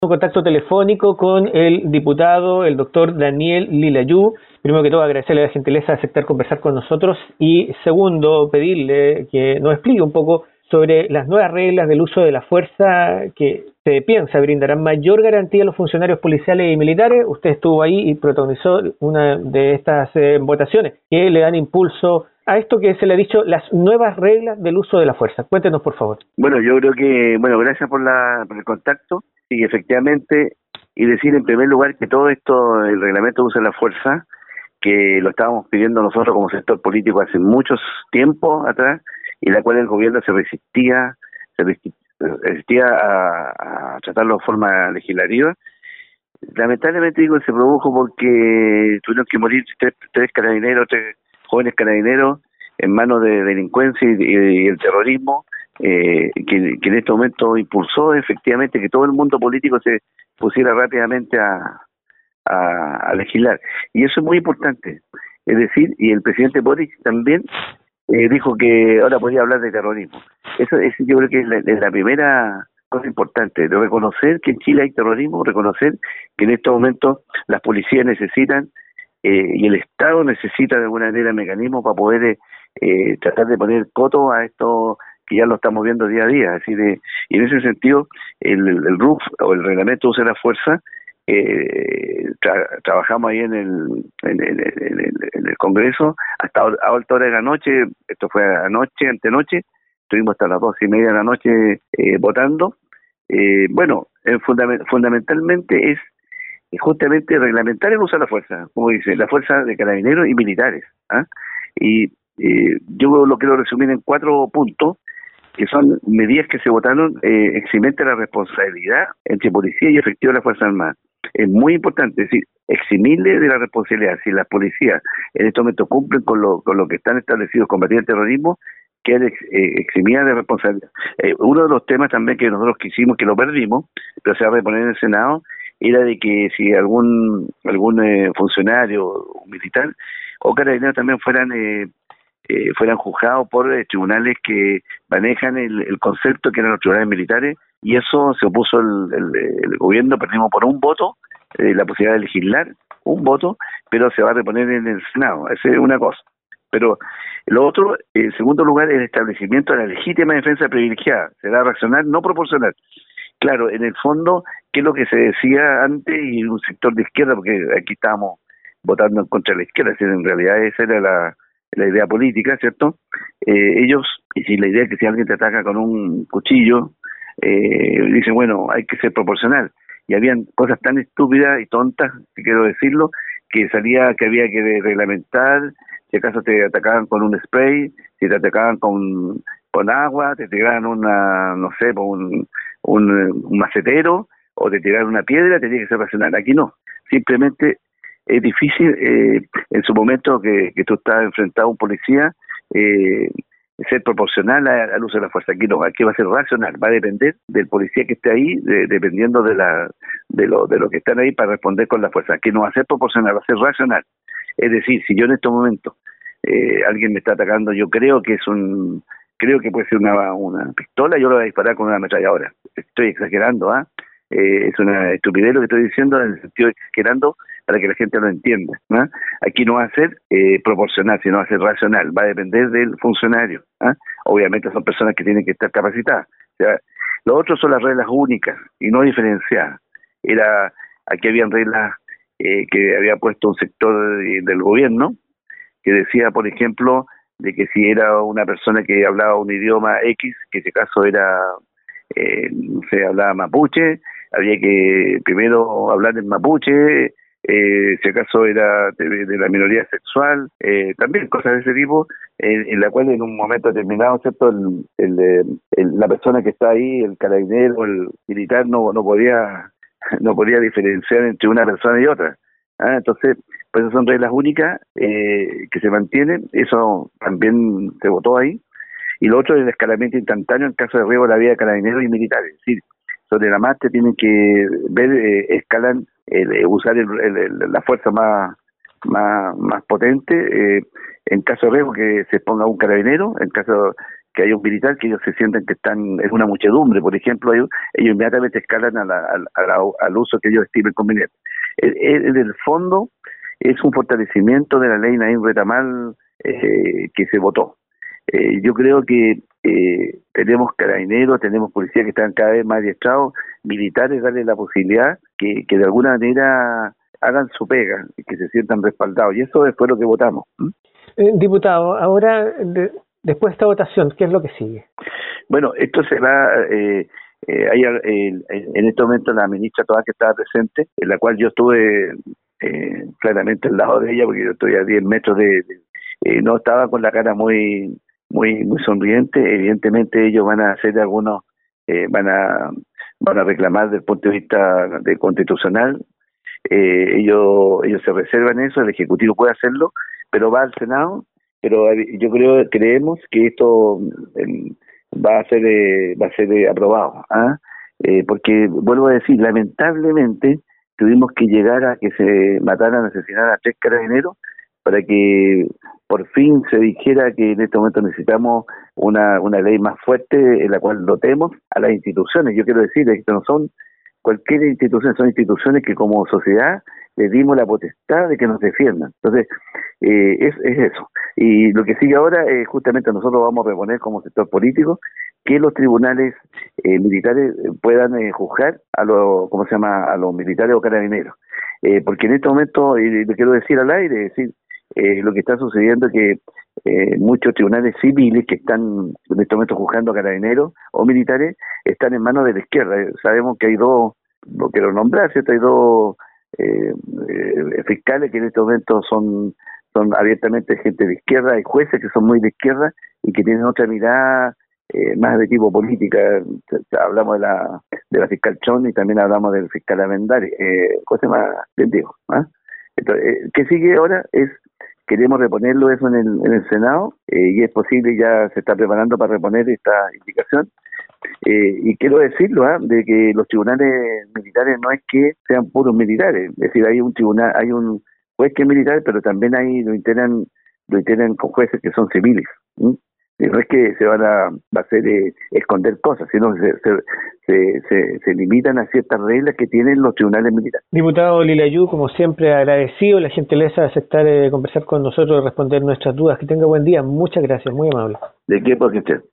Un contacto telefónico con el diputado, el doctor Daniel Lilayú. Primero que todo, agradecerle la gentileza de aceptar conversar con nosotros y segundo, pedirle que nos explique un poco sobre las nuevas reglas del uso de la fuerza que se piensa brindarán mayor garantía a los funcionarios policiales y militares. Usted estuvo ahí y protagonizó una de estas votaciones que le dan impulso a esto que se le ha dicho las nuevas reglas del uso de la fuerza. Cuéntenos, por favor. Bueno, yo creo que, gracias por el contacto. Y efectivamente, y decir en primer lugar que todo esto, el reglamento de uso de la fuerza, que lo estábamos pidiendo nosotros como sector político hace muchos tiempos atrás, y la cual el gobierno se resistía a tratarlo de forma legislativa. Lamentablemente digo, se produjo porque tuvieron que morir tres carabineros, tres jóvenes carabineros en manos de delincuencia y el terrorismo, que en este momento impulsó efectivamente que todo el mundo político se pusiera rápidamente a legislar. Y eso es muy importante. Es decir, y el presidente Boric también dijo que ahora podía hablar de terrorismo. Eso yo creo que es la primera cosa importante, de reconocer que en Chile hay terrorismo, reconocer que en estos momentos las policías necesitan y el Estado necesita de alguna manera mecanismos para poder tratar de poner coto a esto que ya lo estamos viendo día a día. Así y en ese sentido, el RUF o el reglamento de uso de la fuerza, trabajamos ahí en el Congreso hasta a alta hora de la noche. Esto fue anoche, antenoche, estuvimos hasta las 12:30 de la noche votando. Fundamentalmente es justamente reglamentar el uso de la fuerza, como dice, la fuerza de carabineros y militares. Y yo lo quiero resumir en 4 puntos, que son medidas que se votaron eximente la responsabilidad entre policía y efectivo de la Fuerza Armada. Es muy importante, es decir, eximirle de la responsabilidad. Si las policías en este momento cumplen con lo que están establecidos, combatir el terrorismo, quedan eximidas de responsabilidad. Uno de los temas también que nosotros quisimos, que lo perdimos, pero se va a reponer en el Senado, era de que si algún funcionario o militar o carabinero también fueran juzgados por tribunales que manejan el concepto que eran los tribunales militares, y eso se opuso el gobierno. Perdimos por un voto la posibilidad de legislar, un voto, pero se va a reponer en el Senado. Esa es una cosa. Pero lo otro, en segundo lugar, el establecimiento de la legítima defensa privilegiada. Será racional, no proporcional. Claro, en el fondo, ¿qué es lo que se decía antes y un sector de izquierda? Porque aquí estábamos votando en contra de la izquierda, es decir, en realidad esa era la idea política, ¿cierto? Ellos, y si la idea es que si alguien te ataca con un cuchillo, dicen, bueno, hay que ser proporcional. Y habían cosas tan estúpidas y tontas, si quiero decirlo, que salía que había que reglamentar, si acaso te atacaban con un spray, si te atacaban con agua, te tiraban no sé, un macetero, o te tiraban una piedra, tenía que ser racional. Aquí no, simplemente es difícil en su momento que tú estás enfrentado a un policía ser proporcional al uso de la fuerza. Aquí no, aquí va a ser racional, va a depender del policía que esté ahí, dependiendo de lo que están ahí para responder con la fuerza. Aquí no va a ser proporcional, va a ser racional. Es decir, si yo en estos momentos alguien me está atacando, yo creo que puede ser una pistola, yo lo voy a disparar con una ametralladora. Estoy exagerando, es una estupidez lo que estoy diciendo, en el sentido de exagerando para que la gente lo entienda, ¿no? Aquí no va a ser proporcional, sino va a ser racional, va a depender del funcionario. Obviamente son personas que tienen que estar capacitadas. O sea, lo otro son las reglas únicas y no diferenciadas. Aquí habían reglas que había puesto un sector del gobierno, que decía, por ejemplo, de que si era una persona que hablaba un idioma X, que en ese caso era, no sé, hablaba mapuche, había que primero hablar en mapuche, si acaso era de la minoría sexual, también cosas de ese tipo, en la cual en un momento determinado, ¿cierto?, la persona que está ahí, el carabinero, el militar, no podía diferenciar entre una persona y otra. Entonces, pues esas son reglas únicas que se mantienen, eso también se votó ahí. Y lo otro es el escalamiento instantáneo en caso de riesgo de la vida de carabineros y militares. Es decir, sobre la marcha tienen que ver, escalan, usar la fuerza más potente en caso de riesgo, que se ponga un carabinero, en caso que hay un militar, que ellos se sienten que están en una muchedumbre, por ejemplo, ellos inmediatamente escalan al uso que ellos estimen conveniente. En el fondo es un fortalecimiento de la ley Naim Retamal que se votó. Yo creo que tenemos carabineros, tenemos policías que están cada vez más adiestrados, militares, darle la posibilidad que de alguna manera hagan su pega y que se sientan respaldados. Y eso fue lo que votamos. Diputado, ahora, después de esta votación, ¿qué es lo que sigue? Bueno, esto se va... en este momento la ministra Toá, que estaba presente, en la cual yo estuve claramente al lado de ella, porque yo estoy a 10 metros no estaba con la cara muy sonriente. Evidentemente ellos van a hacer algunos, van a reclamar desde el punto de vista constitucional. Ellos se reservan eso, el Ejecutivo puede hacerlo, pero va al Senado. Pero creemos que esto va a ser aprobado, porque vuelvo a decir, lamentablemente tuvimos que llegar a que se mataran, asesinaran a 3 carabineros para que por fin se dijera que en este momento necesitamos una ley más fuerte en la cual dotemos a las instituciones. Yo quiero decir que esto no son cualquier institución, son instituciones que como sociedad les dimos la potestad de que nos defiendan. Entonces, es eso. Y lo que sigue ahora es justamente nosotros vamos a reponer como sector político que los tribunales militares puedan juzgar a los militares o carabineros. Porque en este momento, y lo quiero decir al aire, es decir, lo que está sucediendo es que muchos tribunales civiles que están en este momento juzgando a carabineros o militares están en manos de la izquierda. Sabemos que hay dos, no quiero nombrar, ¿cierto? Hay dos fiscales que en este momento son abiertamente gente de izquierda, hay jueces que son muy de izquierda y que tienen otra mirada más de tipo política. Hablamos de la fiscal Chon y también hablamos del fiscal Armendari, cosas más les digo. Entonces, ¿qué sigue ahora? Queremos reponerlo eso en el Senado, y es posible, ya se está preparando para reponer esta indicación. Y quiero decirlo, de que los tribunales militares no es que sean puros militares, es decir, hay un juez que es militar, pero también lo integran con jueces que son civiles. Y no es que se va a hacer esconder cosas, sino que se limitan a ciertas reglas que tienen los tribunales militares. Diputado Lilayú, como siempre, agradecido la gentileza de aceptar conversar con nosotros y responder nuestras dudas. Que tenga buen día. Muchas gracias, muy amable. ¿De qué? Porque usted.